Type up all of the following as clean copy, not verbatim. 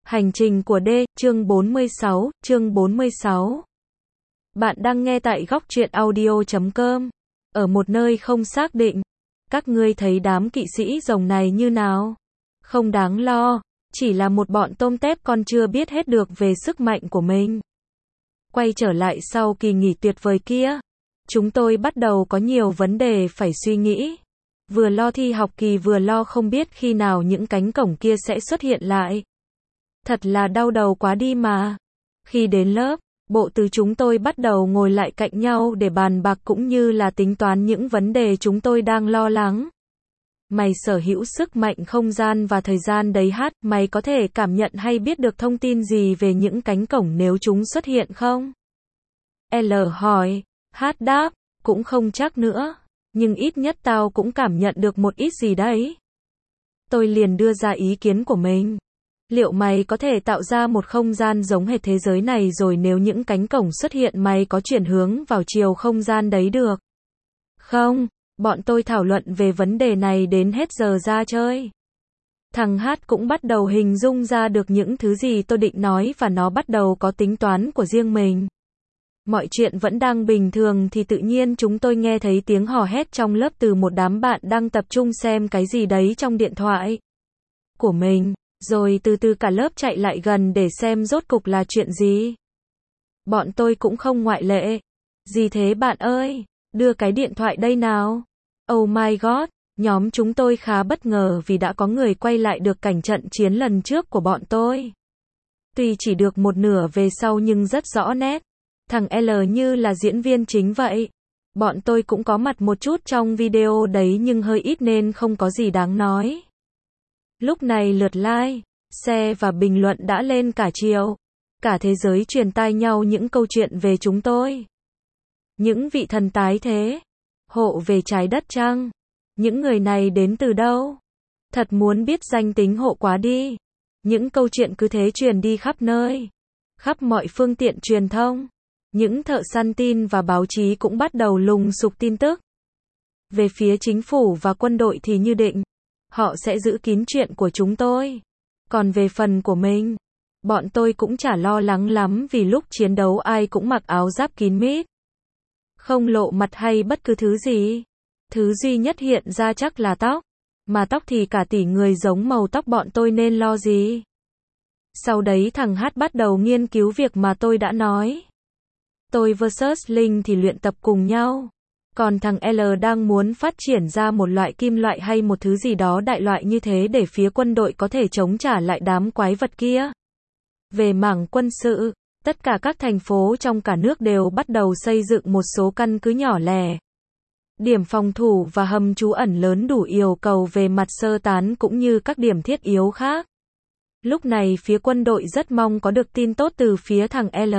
Hành trình của D, chương 46. Bạn đang nghe tại góc truyện audio.com. Ở một nơi không xác định. Các ngươi thấy đám kỵ sĩ rồng này như nào? Không đáng lo. Chỉ là một bọn tôm tép còn chưa biết hết được về sức mạnh của mình. Quay trở lại sau kỳ nghỉ tuyệt vời kia. Chúng tôi bắt đầu có nhiều vấn đề phải suy nghĩ. Vừa lo thi học kỳ vừa lo không biết khi nào những cánh cổng kia sẽ xuất hiện lại. Thật là đau đầu quá đi mà. Khi đến lớp, bộ từ chúng tôi bắt đầu ngồi lại cạnh nhau để bàn bạc cũng như là tính toán những vấn đề chúng tôi đang lo lắng. Mày sở hữu sức mạnh không gian và thời gian đấy hát, mày có thể cảm nhận hay biết được thông tin gì về những cánh cổng nếu chúng xuất hiện không? L hỏi, hát đáp, cũng không chắc nữa, nhưng ít nhất tao cũng cảm nhận được một ít gì đấy. Tôi liền đưa ra ý kiến của mình. Liệu mày có thể tạo ra một không gian giống hệt thế giới này rồi nếu những cánh cổng xuất hiện mày có chuyển hướng vào chiều không gian đấy được? Không, bọn tôi thảo luận về vấn đề này đến hết giờ ra chơi. Thằng Hát cũng bắt đầu hình dung ra được những thứ gì tôi định nói và nó bắt đầu có tính toán của riêng mình. Mọi chuyện vẫn đang bình thường thì tự nhiên chúng tôi nghe thấy tiếng hò hét trong lớp từ một đám bạn đang tập trung xem cái gì đấy trong điện thoại của mình. Rồi từ từ cả lớp chạy lại gần để xem rốt cục là chuyện gì. Bọn tôi cũng không ngoại lệ. Gì thế bạn ơi? Đưa cái điện thoại đây nào. Oh my god, nhóm chúng tôi khá bất ngờ vì đã có người quay lại được cảnh trận chiến lần trước của bọn tôi. Tuy chỉ được một nửa về sau nhưng rất rõ nét. Thằng L như là diễn viên chính vậy. Bọn tôi cũng có mặt một chút trong video đấy nhưng hơi ít nên không có gì đáng nói. Lúc này lượt like, share và bình luận đã lên cả chiều. Cả thế giới truyền tai nhau những câu chuyện về chúng tôi. Những vị thần tái thế. Hộ về trái đất chăng? Những người này đến từ đâu? Thật muốn biết danh tính hộ quá đi. Những câu chuyện cứ thế truyền đi khắp nơi. Khắp mọi phương tiện truyền thông. Những thợ săn tin và báo chí cũng bắt đầu lùng sục tin tức. Về phía chính phủ và quân đội thì như định. Họ sẽ giữ kín chuyện của chúng tôi. Còn về phần của mình, bọn tôi cũng chả lo lắng lắm vì lúc chiến đấu ai cũng mặc áo giáp kín mít. Không lộ mặt hay bất cứ thứ gì. Thứ duy nhất hiện ra chắc là tóc. Mà tóc thì cả tỷ người giống màu tóc bọn tôi nên lo gì. Sau đấy thằng Hát bắt đầu nghiên cứu việc mà tôi đã nói. Tôi vs Linh thì luyện tập cùng nhau. Còn thằng L đang muốn phát triển ra một loại kim loại hay một thứ gì đó đại loại như thế để phía quân đội có thể chống trả lại đám quái vật kia. Về mảng quân sự, tất cả các thành phố trong cả nước đều bắt đầu xây dựng một số căn cứ nhỏ lẻ. Điểm phòng thủ và hầm trú ẩn lớn đủ yêu cầu về mặt sơ tán cũng như các điểm thiết yếu khác. Lúc này phía quân đội rất mong có được tin tốt từ phía thằng L.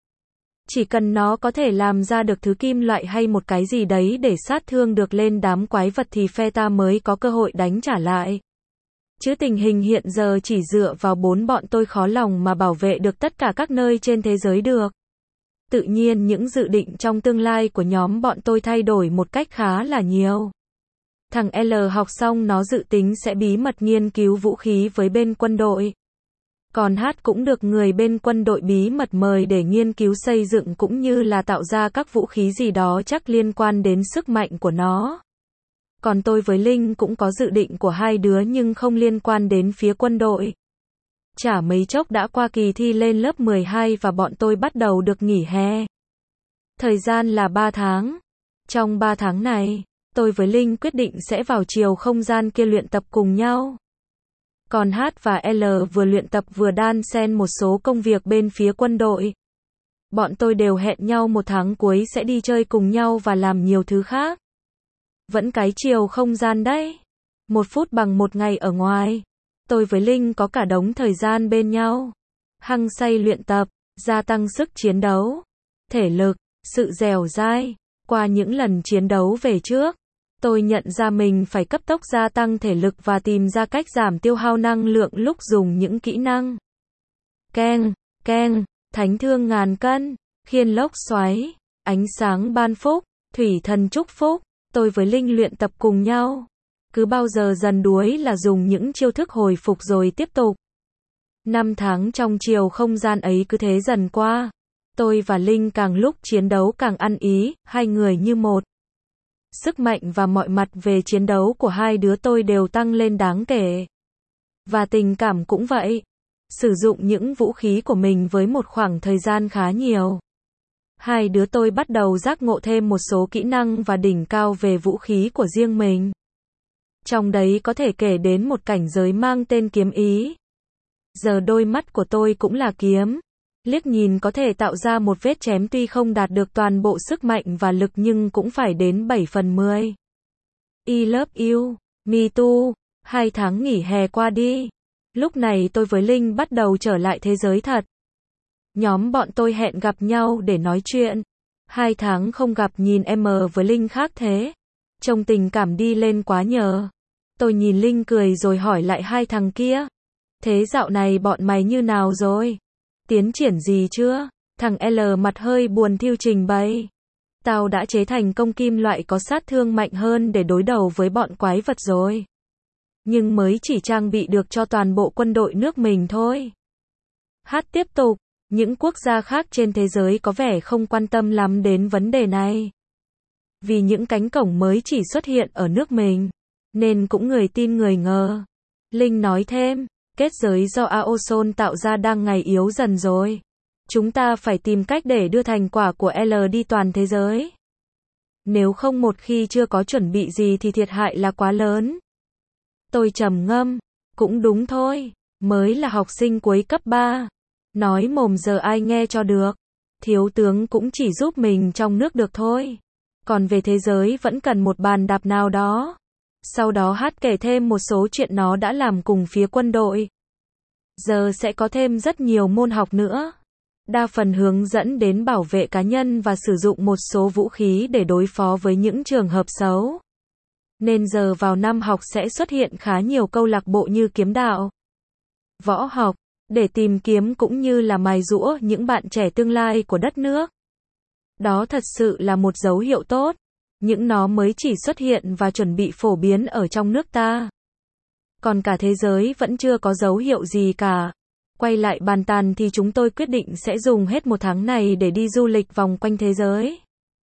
Chỉ cần nó có thể làm ra được thứ kim loại hay một cái gì đấy để sát thương được lên đám quái vật thì phe ta mới có cơ hội đánh trả lại. Chứ tình hình hiện giờ chỉ dựa vào bọn tôi khó lòng mà bảo vệ được tất cả các nơi trên thế giới được. Tự nhiên những dự định trong tương lai của nhóm bọn tôi thay đổi một cách khá là nhiều. Thằng L học xong nó dự tính sẽ bí mật nghiên cứu vũ khí với bên quân đội. Còn Hát cũng được người bên quân đội bí mật mời để nghiên cứu xây dựng cũng như là tạo ra các vũ khí gì đó chắc liên quan đến sức mạnh của nó. Còn tôi với Linh cũng có dự định của hai đứa nhưng không liên quan đến phía quân đội. Chả mấy chốc đã qua kỳ thi lên lớp 12 và bọn tôi bắt đầu được nghỉ hè. Thời gian là 3 tháng. Trong 3 tháng này, tôi với Linh quyết định sẽ vào chiều không gian kia luyện tập cùng nhau. Còn Hát và L vừa luyện tập vừa đan xen một số công việc bên phía quân đội. Bọn tôi đều hẹn nhau một tháng cuối sẽ đi chơi cùng nhau và làm nhiều thứ khác. Vẫn cái chiều không gian đấy. 1 phút bằng 1 ngày ở ngoài. Tôi với Linh có cả đống thời gian bên nhau. Hăng say luyện tập, gia tăng sức chiến đấu, thể lực, sự dẻo dai. Qua những lần chiến đấu về trước, tôi nhận ra mình phải cấp tốc gia tăng thể lực và tìm ra cách giảm tiêu hao năng lượng lúc dùng những kỹ năng. Keng, keng, thánh thương ngàn cân, khiên lốc xoáy, ánh sáng ban phúc, thủy thần chúc phúc. Tôi với Linh luyện tập cùng nhau. Cứ bao giờ dần đuối là dùng những chiêu thức hồi phục rồi tiếp tục. Năm tháng trong chiều không gian ấy cứ thế dần qua. Tôi và Linh càng lúc chiến đấu càng ăn ý, hai người như một. Sức mạnh và mọi mặt về chiến đấu của hai đứa tôi đều tăng lên đáng kể. Và tình cảm cũng vậy. Sử dụng những vũ khí của mình với một khoảng thời gian khá nhiều. Hai đứa tôi bắt đầu giác ngộ thêm một số kỹ năng và đỉnh cao về vũ khí của riêng mình. Trong đấy có thể kể đến một cảnh giới mang tên kiếm ý. Giờ đôi mắt của tôi cũng là kiếm. Liếc nhìn có thể tạo ra một vết chém tuy không đạt được toàn bộ sức mạnh và lực nhưng cũng phải đến 7/10. I love you, me too. 2 tháng nghỉ hè qua đi. Lúc này tôi với Linh bắt đầu trở lại thế giới thật. Nhóm bọn tôi hẹn gặp nhau để nói chuyện. 2 tháng không gặp nhìn em với Linh khác thế. Trông tình cảm đi lên quá nhờ. Tôi nhìn Linh cười rồi hỏi lại hai thằng kia. Thế dạo này bọn mày như nào rồi? Tiến triển gì chưa? Thằng L mặt hơi buồn thiu trình bày. Tao đã chế thành công kim loại có sát thương mạnh hơn để đối đầu với bọn quái vật rồi. Nhưng mới chỉ trang bị được cho toàn bộ quân đội nước mình thôi. Hát tiếp tục. Những quốc gia khác trên thế giới có vẻ không quan tâm lắm đến vấn đề này. Vì những cánh cổng mới chỉ xuất hiện ở nước mình. Nên cũng người tin người ngờ. Linh nói thêm. Kết giới do Aosol tạo ra đang ngày yếu dần rồi. Chúng ta phải tìm cách để đưa thành quả của L đi toàn thế giới. Nếu không một khi chưa có chuẩn bị gì thì thiệt hại là quá lớn. Tôi trầm ngâm. Cũng đúng thôi. Mới là học sinh cuối cấp 3. Nói mồm giờ ai nghe cho được. Thiếu tướng cũng chỉ giúp mình trong nước được thôi. Còn về thế giới vẫn cần một bàn đạp nào đó. Sau đó Hát kể thêm một số chuyện nó đã làm cùng phía quân đội. Giờ sẽ có thêm rất nhiều môn học nữa. Đa phần hướng dẫn đến bảo vệ cá nhân và sử dụng một số vũ khí để đối phó với những trường hợp xấu. Nên giờ vào năm học sẽ xuất hiện khá nhiều câu lạc bộ như kiếm đạo, võ học, để tìm kiếm cũng như là mài giũa những bạn trẻ tương lai của đất nước. Đó thật sự là một dấu hiệu tốt. Những nó mới chỉ xuất hiện và chuẩn bị phổ biến ở trong nước ta. Còn cả thế giới vẫn chưa có dấu hiệu gì cả. Quay lại bàn tàn thì chúng tôi quyết định sẽ dùng hết một tháng này để đi du lịch vòng quanh thế giới.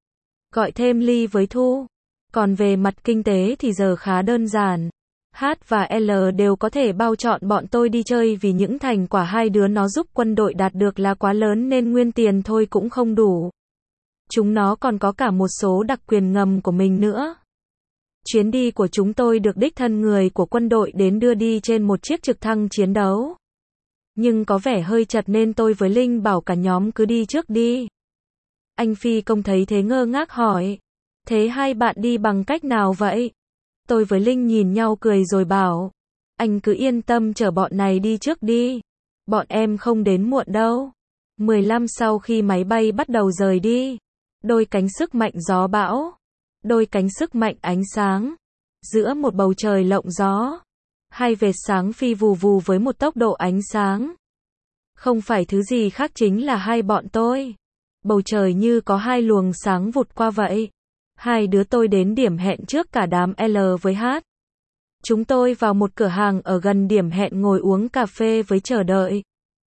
Gọi thêm Ly với Thu. Còn về mặt kinh tế thì giờ khá đơn giản. H và L đều có thể bao trọn bọn tôi đi chơi vì những thành quả hai đứa nó giúp quân đội đạt được là quá lớn nên nguyên tiền thôi cũng không đủ. Chúng nó còn có cả một số đặc quyền ngầm của mình nữa. Chuyến đi của chúng tôi được đích thân người của quân đội đến đưa đi trên một chiếc trực thăng chiến đấu. Nhưng có vẻ hơi chật nên tôi với Linh bảo cả nhóm cứ đi trước đi. Anh phi công thấy thế ngơ ngác hỏi. Thế hai bạn đi bằng cách nào vậy? Tôi với Linh nhìn nhau cười rồi bảo. Anh cứ yên tâm chở bọn này đi trước đi. Bọn em không đến muộn đâu. 15 sau khi máy bay bắt đầu rời đi. Đôi cánh sức mạnh gió bão. Đôi cánh sức mạnh ánh sáng. Giữa một bầu trời lộng gió. Hai vệt sáng phi vù vù với một tốc độ ánh sáng. Không phải thứ gì khác chính là hai bọn tôi. Bầu trời như có hai luồng sáng vụt qua vậy. Hai đứa tôi đến điểm hẹn trước cả đám L với H. Chúng tôi vào một cửa hàng ở gần điểm hẹn ngồi uống cà phê với chờ đợi.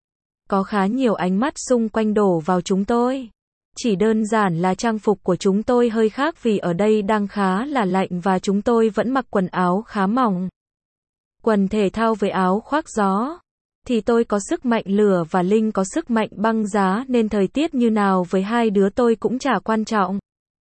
Có khá nhiều ánh mắt xung quanh đổ vào chúng tôi. Chỉ đơn giản là trang phục của chúng tôi hơi khác vì ở đây đang khá là lạnh và chúng tôi vẫn mặc quần áo khá mỏng. Quần thể thao với áo khoác gió. Thì tôi có sức mạnh lửa và Linh có sức mạnh băng giá nên thời tiết như nào với hai đứa tôi cũng chả quan trọng.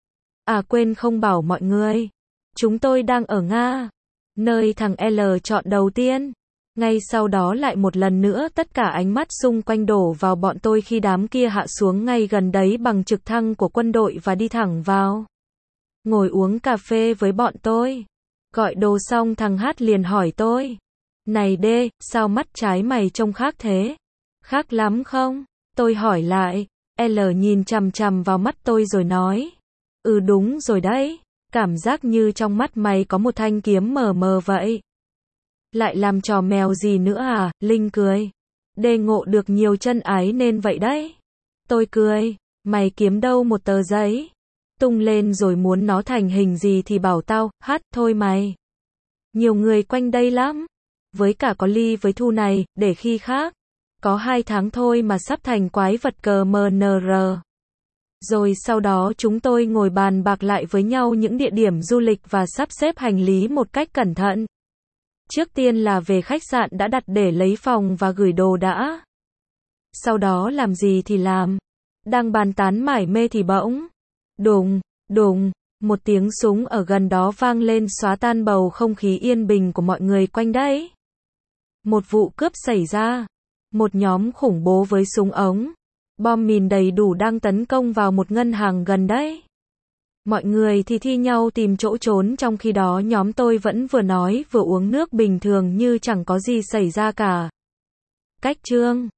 À quên không bảo mọi người. Chúng tôi đang ở Nga. Nơi thằng L chọn đầu tiên. Ngay sau đó lại một lần nữa tất cả ánh mắt xung quanh đổ vào bọn tôi khi đám kia hạ xuống ngay gần đấy bằng trực thăng của quân đội và đi thẳng vào. Ngồi uống cà phê với bọn tôi. Gọi đồ xong thằng Hát liền hỏi tôi. Này đê, sao mắt trái mày trông khác thế? Khác lắm không? Tôi hỏi lại. L nhìn chằm chằm vào mắt tôi rồi nói. Ừ đúng rồi đấy. Cảm giác như trong mắt mày có một thanh kiếm mờ mờ vậy. Lại làm trò mèo gì nữa à? Linh cười. Đê ngộ được nhiều chân ái nên vậy đấy. Tôi cười. Mày kiếm đâu một tờ giấy? Tung lên rồi muốn nó thành hình gì thì bảo tao. Hát thôi mày. Nhiều người quanh đây lắm. Với cả có Ly với Thu này, để khi khác. có 2 tháng thôi mà sắp thành quái vật CMNR. Rồi sau đó chúng tôi ngồi bàn bạc lại với nhau những địa điểm du lịch và sắp xếp hành lý một cách cẩn thận. Trước tiên là về khách sạn đã đặt để lấy phòng và gửi đồ đã. Sau đó làm gì thì làm. Đang bàn tán mải mê thì bỗng. Đùng, đùng, một tiếng súng ở gần đó vang lên xóa tan bầu không khí yên bình của mọi người quanh đấy. Một vụ cướp xảy ra. Một nhóm khủng bố với súng ống, bom mìn đầy đủ đang tấn công vào một ngân hàng gần đấy. Mọi người thì thi nhau tìm chỗ trốn, trong khi đó nhóm tôi vẫn vừa nói vừa uống nước bình thường như chẳng có gì xảy ra cả. Cách chương